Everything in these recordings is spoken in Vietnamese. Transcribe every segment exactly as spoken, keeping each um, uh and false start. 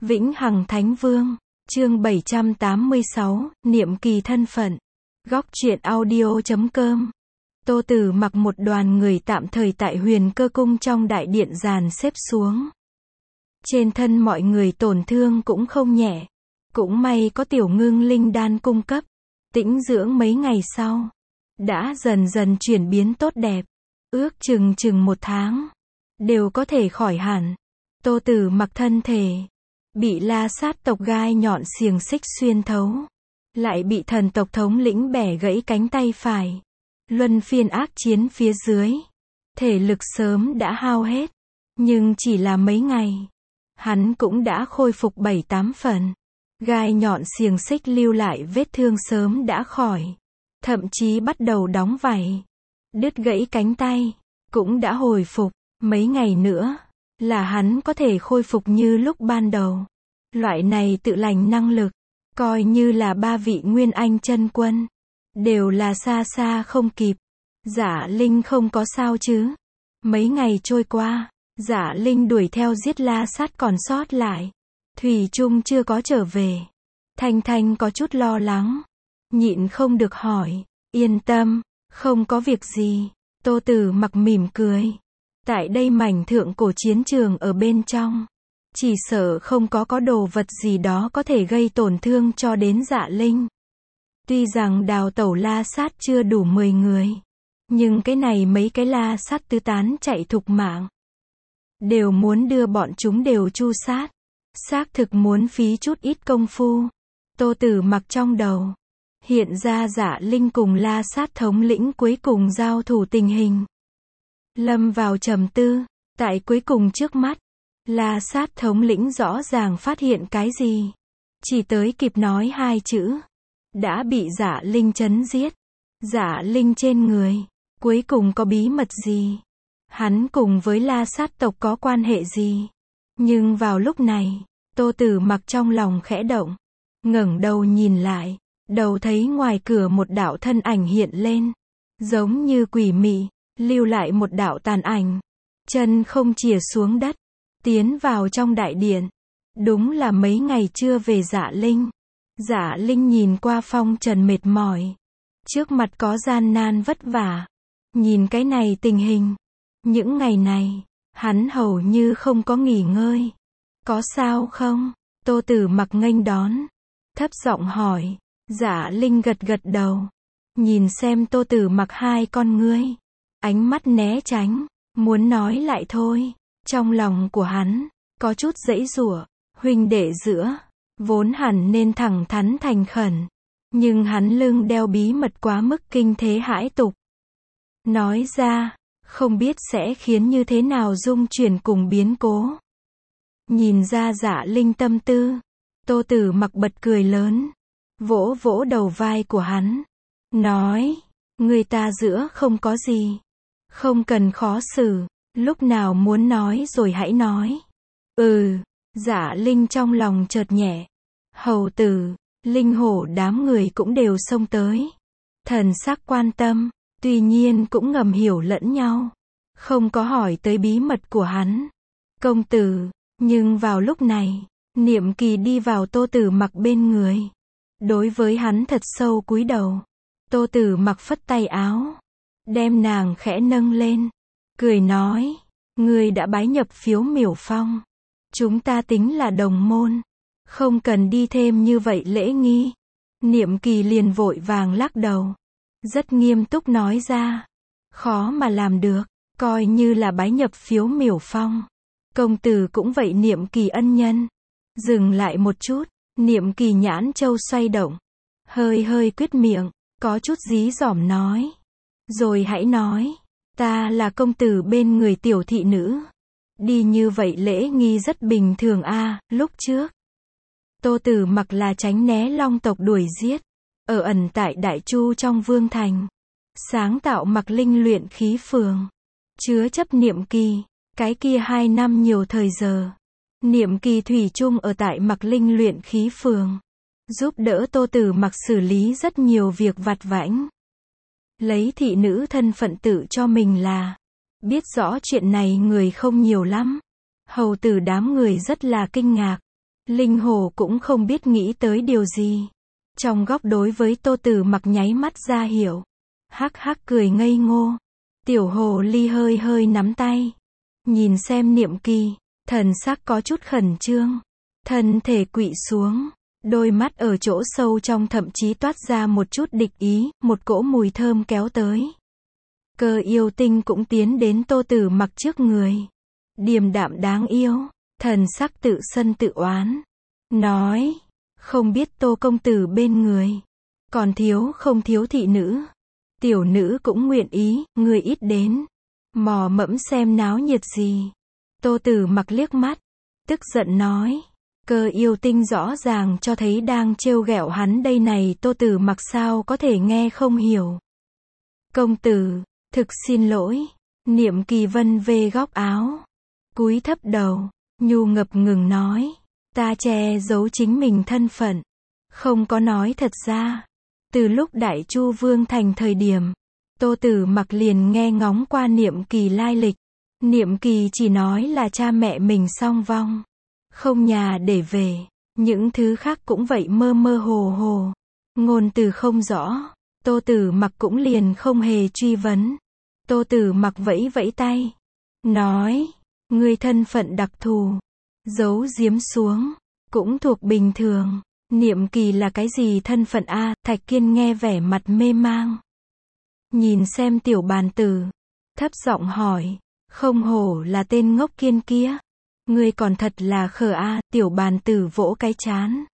Vĩnh Hằng Thánh Vương, chương bảy trăm tám mươi sáu, niệm kỳ thân phận. Góc truyện audio chấm com. Tô Tử mặc một đoàn người tạm thời tại Huyền Cơ Cung trong đại điện dàn xếp xuống. Trên thân mọi người tổn thương cũng không nhẹ. Cũng may có tiểu ngưng linh đan cung cấp. Tĩnh dưỡng mấy ngày sau. Đã dần dần chuyển biến tốt đẹp. Ước chừng chừng một tháng. Đều có thể khỏi hẳn. Tô Tử mặc thân thể. Bị La Sát tộc gai nhọn xiềng xích xuyên thấu. Lại bị thần tộc thống lĩnh bẻ gãy cánh tay phải. Luân phiên ác chiến phía dưới. Thể lực sớm đã hao hết. Nhưng chỉ là mấy ngày. Hắn cũng đã khôi phục bảy tám phần. Gai nhọn xiềng xích lưu lại vết thương sớm đã khỏi. Thậm chí bắt đầu đóng vảy. Đứt gãy cánh tay. Cũng đã hồi phục. Mấy ngày nữa. Là hắn có thể khôi phục như lúc ban đầu. Loại này tự lành năng lực. Coi như là ba vị Nguyên Anh chân quân. Đều là xa xa không kịp. Giả Linh không có sao chứ. Mấy ngày trôi qua. Giả Linh đuổi theo giết La Sát còn sót lại. Thủy Trung chưa có trở về. Thanh Thanh có chút lo lắng. Nhịn không được hỏi. Yên tâm. Không có việc gì. Tô Tử mặc mỉm cười. Tại đây mảnh thượng cổ chiến trường ở bên trong. Chỉ sợ không có có đồ vật gì đó có thể gây tổn thương cho đến Dạ Linh. Tuy rằng đào tẩu La Sát chưa đủ mười người. Nhưng cái này mấy cái La Sát tứ tán chạy thục mạng. Đều muốn đưa bọn chúng đều chu sát. Xác thực muốn phí chút ít công phu. Tô Tử mặc trong đầu. Hiện ra Dạ Linh cùng La Sát thống lĩnh cuối cùng giao thủ tình hình. Lâm vào trầm tư. Tại cuối cùng trước mắt. La Sát thống lĩnh rõ ràng phát hiện cái gì. Chỉ tới kịp nói hai chữ. Đã bị Dạ Linh chấn giết. Dạ Linh trên người. Cuối cùng có bí mật gì? Hắn cùng với La Sát tộc có quan hệ gì? Nhưng vào lúc này. Tô Tử mặc trong lòng khẽ động. Ngẩng đầu nhìn lại. Đầu thấy ngoài cửa một đạo thân ảnh hiện lên. Giống như quỷ mị. Lưu lại một đạo tàn ảnh. Chân không chìa xuống đất. Tiến vào trong đại điện. Đúng là mấy ngày chưa về Dạ Linh. Dạ Linh nhìn qua phong trần mệt mỏi. Trước mặt có gian nan vất vả. Nhìn cái này tình hình. Những ngày này. Hắn hầu như không có nghỉ ngơi. Có sao không? Tô Tử mặc nghênh đón. Thấp giọng hỏi. Dạ Linh gật gật đầu. Nhìn xem Tô Tử mặc hai con ngươi. Ánh mắt né tránh. Muốn nói lại thôi. Trong lòng của hắn. Có chút giãy giụa. Huynh đệ giữa. Vốn hẳn nên thẳng thắn thành khẩn. Nhưng hắn lưng đeo bí mật quá mức kinh thế hãi tục. Nói ra. Không biết sẽ khiến như thế nào dung chuyển cùng biến cố. Nhìn ra Dạ Linh tâm tư. Tô Tử mặc bật cười lớn. Vỗ vỗ đầu vai của hắn. Nói. Người ta giữa không có gì. Không cần khó xử. Lúc nào muốn nói rồi hãy nói. Ừ. Dạ Linh trong lòng chợt nhẹ. Hầu tử. Linh hổ đám người cũng đều xông tới. Thần sắc quan tâm. Tuy nhiên cũng ngầm hiểu lẫn nhau. Không có hỏi tới bí mật của hắn. Công tử. Nhưng vào lúc này. Niệm kỳ đi vào Tô Tử mặc bên người. Đối với hắn thật sâu cúi đầu. Tô Tử mặc phất tay áo. Đem nàng khẽ nâng lên. Cười nói. Ngươi đã bái nhập Phiếu Miểu Phong. Chúng ta tính là đồng môn. Không cần đi thêm như vậy lễ nghi. Niệm kỳ liền vội vàng lắc đầu. Rất nghiêm túc nói ra. Khó mà làm được. Coi như là bái nhập Phiếu Miểu Phong. Công tử cũng vậy. Niệm kỳ ân nhân. Dừng lại một chút. Niệm kỳ nhãn châu xoay động. Hơi hơi quyết miệng. Có chút dí dỏm nói. Rồi hãy nói. Ta là công tử bên người tiểu thị nữ. Đi như vậy lễ nghi rất bình thường a. À, lúc trước. Tô Tử mặc là tránh né Long tộc đuổi giết. Ở ẩn tại Đại Chu trong Vương Thành. Sáng tạo Mặc Linh luyện khí phường. Chứa chấp niệm kỳ. Cái kia hai năm nhiều thời giờ. Niệm kỳ thủy chung ở tại Mặc Linh luyện khí phường. Giúp đỡ Tô Tử mặc xử lý rất nhiều việc vặt vãnh. Lấy thị nữ thân phận tự cho mình là. Biết rõ chuyện này người không nhiều lắm. Hầu tử đám người rất là kinh ngạc. Linh Hồ cũng không biết nghĩ tới điều gì. Trong góc đối với Tô Tử Mặc nháy mắt ra hiểu. Hắc hắc cười ngây ngô. Tiểu hồ ly hơi hơi nắm tay. Nhìn xem Niệm Kỳ, thần sắc có chút khẩn trương. Thân thể quỵ xuống. Đôi mắt ở chỗ sâu trong thậm chí toát ra một chút địch ý, một cỗ mùi thơm kéo tới. Cơ Yêu Tinh cũng tiến đến Tô Tử Mặc trước người. Điềm đạm đáng yêu, thần sắc tự sân tự oán. Nói, không biết Tô công tử bên người, còn thiếu không thiếu thị nữ. Tiểu nữ cũng nguyện ý, người ít đến. Mò mẫm xem náo nhiệt gì. Tô Tử Mặc liếc mắt, tức giận nói. Cơ Yêu Tinh rõ ràng cho thấy đang trêu ghẹo hắn đây này, Tô Tử Mặc sao có thể nghe không hiểu. Công tử, thực xin lỗi. Niệm Kỳ vân về góc áo, cúi thấp đầu, nhu ngập ngừng nói. Ta che giấu chính mình thân phận, không có nói thật ra. Từ lúc Đại Chu Vương thành thời điểm, Tô Tử Mặc liền nghe ngóng qua Niệm Kỳ lai lịch. Niệm Kỳ chỉ nói là cha mẹ mình song vong, không nhà để về, những thứ khác cũng vậy mơ mơ hồ hồ, ngôn từ không rõ. Tô Tử Mặc cũng liền không hề truy vấn. Tô Tử Mặc vẫy vẫy tay, nói, ngươi thân phận đặc thù, giấu giếm xuống, cũng thuộc bình thường. Niệm Kỳ là cái gì thân phận a? Thạch Kiên nghe vẻ mặt mê mang. Nhìn xem tiểu bàn tử, thấp giọng hỏi, không hổ là tên ngốc Kiên kia. Ngươi còn thật là khờ a. Tiểu bàn tử vỗ cái chán,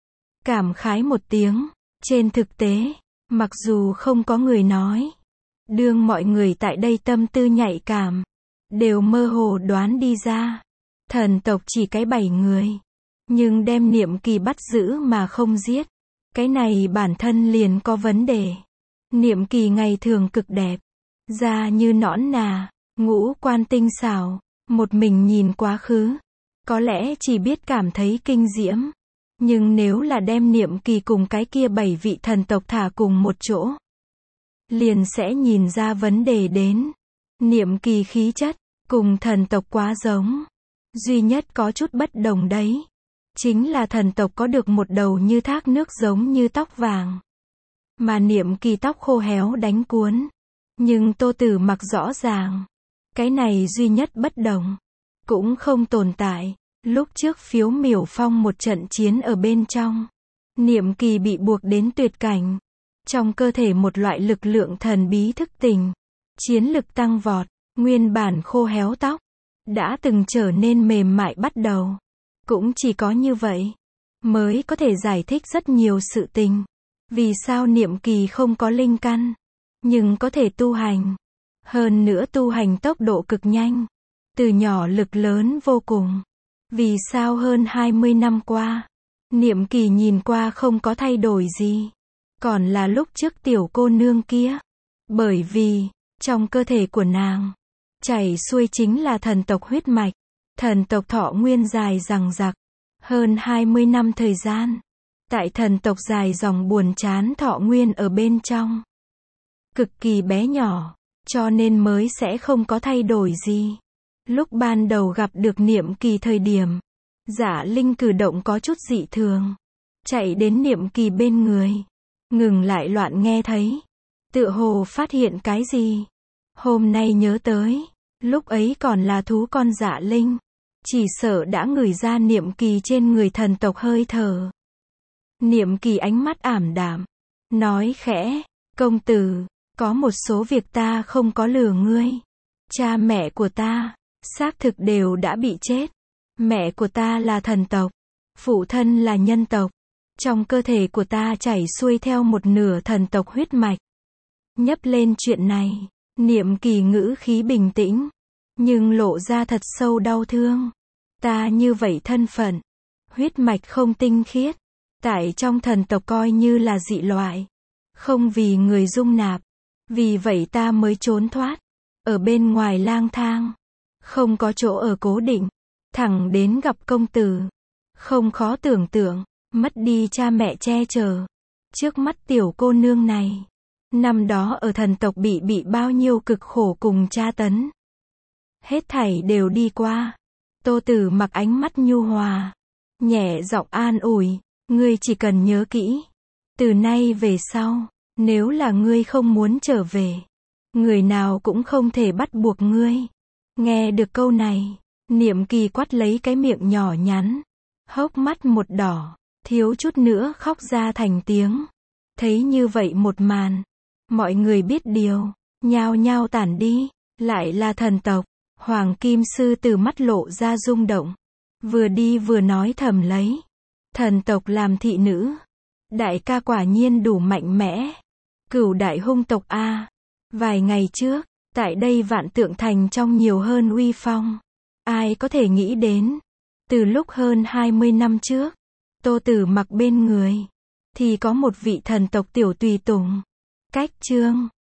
cảm khái một tiếng. Trên thực tế, mặc dù không có người nói, đương mọi người tại đây tâm tư nhạy cảm, đều mơ hồ đoán đi ra. Thần tộc chỉ cái bảy người, nhưng đem Niệm Kỳ bắt giữ mà không giết, cái này bản thân liền có vấn đề. Niệm Kỳ ngày thường cực đẹp, da như nõn nà, ngũ quan tinh xảo, một mình nhìn quá khứ, có lẽ chỉ biết cảm thấy kinh diễm. Nhưng nếu là đem Niệm Kỳ cùng cái kia bảy vị thần tộc thả cùng một chỗ, liền sẽ nhìn ra vấn đề đến. Niệm Kỳ khí chất, cùng thần tộc quá giống. Duy nhất có chút bất đồng đấy, chính là thần tộc có được một đầu như thác nước giống như tóc vàng, mà Niệm Kỳ tóc khô héo đánh cuốn. Nhưng Tô Tử Mặc rõ ràng, cái này duy nhất bất đồng, cũng không tồn tại. Lúc trước Phiếu Miểu Phong một trận chiến ở bên trong, Niệm Kỳ bị buộc đến tuyệt cảnh. Trong cơ thể một loại lực lượng thần bí thức tỉnh, chiến lực tăng vọt, nguyên bản khô héo tóc đã từng trở nên mềm mại bắt đầu. Cũng chỉ có như vậy mới có thể giải thích rất nhiều sự tình. Vì sao Niệm Kỳ không có linh căn, nhưng có thể tu hành. Hơn nữa tu hành tốc độ cực nhanh, từ nhỏ lực lớn vô cùng. Vì sao hơn hai mươi năm qua, Niệm Kỳ nhìn qua không có thay đổi gì, còn là lúc trước tiểu cô nương kia. Bởi vì, trong cơ thể của nàng, chảy xuôi chính là thần tộc huyết mạch. Thần tộc thọ nguyên dài dằng dặc, hơn hai mươi năm thời gian. Tại thần tộc dài dòng buồn chán thọ nguyên ở bên trong, cực kỳ bé nhỏ, cho nên mới sẽ không có thay đổi gì. Lúc ban đầu gặp được Niệm Kỳ thời điểm, Dạ Linh cử động có chút dị thường, chạy đến Niệm Kỳ bên người, ngừng lại loạn nghe thấy, tựa hồ phát hiện cái gì. Hôm nay nhớ tới, lúc ấy còn là thú con Dạ Linh, chỉ sợ đã ngửi ra Niệm Kỳ trên người thần tộc hơi thở. Niệm Kỳ ánh mắt ảm đạm, nói khẽ, công tử, có một số việc ta không có lừa ngươi. Cha mẹ của ta, xác thực đều đã bị chết. Mẹ của ta là thần tộc, phụ thân là nhân tộc. Trong cơ thể của ta chảy xuôi theo một nửa thần tộc huyết mạch. Nhấp lên chuyện này, Niệm Kỳ ngữ khí bình tĩnh, nhưng lộ ra thật sâu đau thương. Ta như vậy thân phận, huyết mạch không tinh khiết, tại trong thần tộc coi như là dị loại, không vì người dung nạp. Vì vậy ta mới trốn thoát, ở bên ngoài lang thang, không có chỗ ở cố định, thẳng đến gặp công tử. Không khó tưởng tượng, mất đi cha mẹ che chở, trước mắt tiểu cô nương này, năm đó ở thần tộc bị bị bao nhiêu cực khổ cùng tra tấn. Hết thảy đều đi qua. Tô Tử Mặc ánh mắt nhu hòa, nhẹ giọng an ủi, ngươi chỉ cần nhớ kỹ. Từ nay về sau, nếu là ngươi không muốn trở về, người nào cũng không thể bắt buộc ngươi. Nghe được câu này, Niệm Kỳ quắt lấy cái miệng nhỏ nhắn, hốc mắt một đỏ, thiếu chút nữa khóc ra thành tiếng. Thấy như vậy một màn, mọi người biết điều, nhao nhao tản đi, lại là thần tộc. Hoàng Kim Sư Tử mắt lộ ra rung động, vừa đi vừa nói thầm lấy, thần tộc làm thị nữ, đại ca quả nhiên đủ mạnh mẽ. Cửu đại hung tộc a. Vài ngày trước, tại đây Vạn Tượng Thành trong nhiều hơn uy phong. Ai có thể nghĩ đến, từ lúc hơn hai mươi năm trước, Tô Tử Mặc bên người thì có một vị thần tộc tiểu tùy tùng. Cách chương